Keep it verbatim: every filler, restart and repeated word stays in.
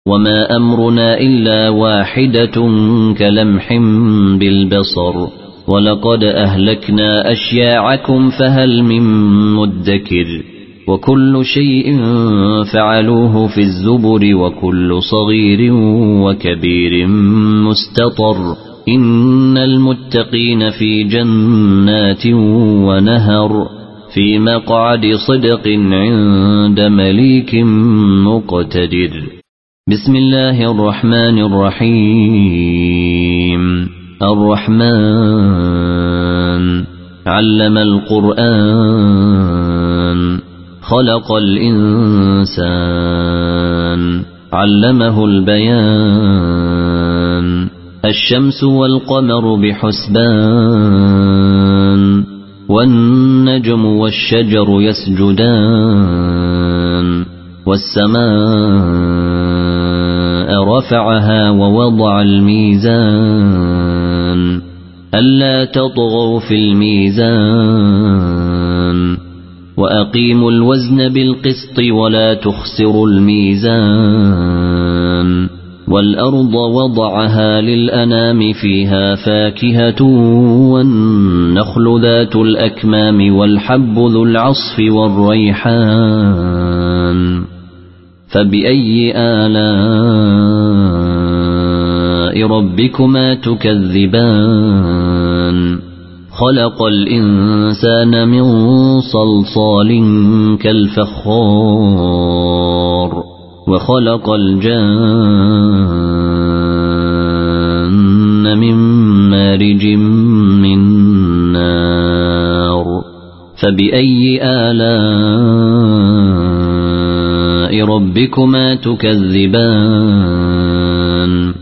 وما أمرنا إلا واحدة كلمح بالبصر ولقد أهلكنا أشياعكم فهل من مدكر وكل شيء فعلوه في الزبر وكل صغير وكبير مستطر إن المتقين في جنات ونهر في مقعد صدق عند مليك مقتدر. بسم الله الرحمن الرحيم. الرحمن علم القرآن خلق الإنسان علمه البيان الشمس والقمر بحسبان والنجم والشجر يسجدان والسماء رفعها ووضع الميزان ألا تطغوا في الميزان وأقيموا الوزن بالقسط ولا تخسروا الميزان والأرض وضعها للأنام فيها فاكهة والنخل ذات الأكمام والحب ذو العصف والريحان فبأي آلاء ربكما تكذبان خلق الإنسان من صلصال كالفخار وخلق الجان من مارج من نار فبأي آلاء ربكما تكذبان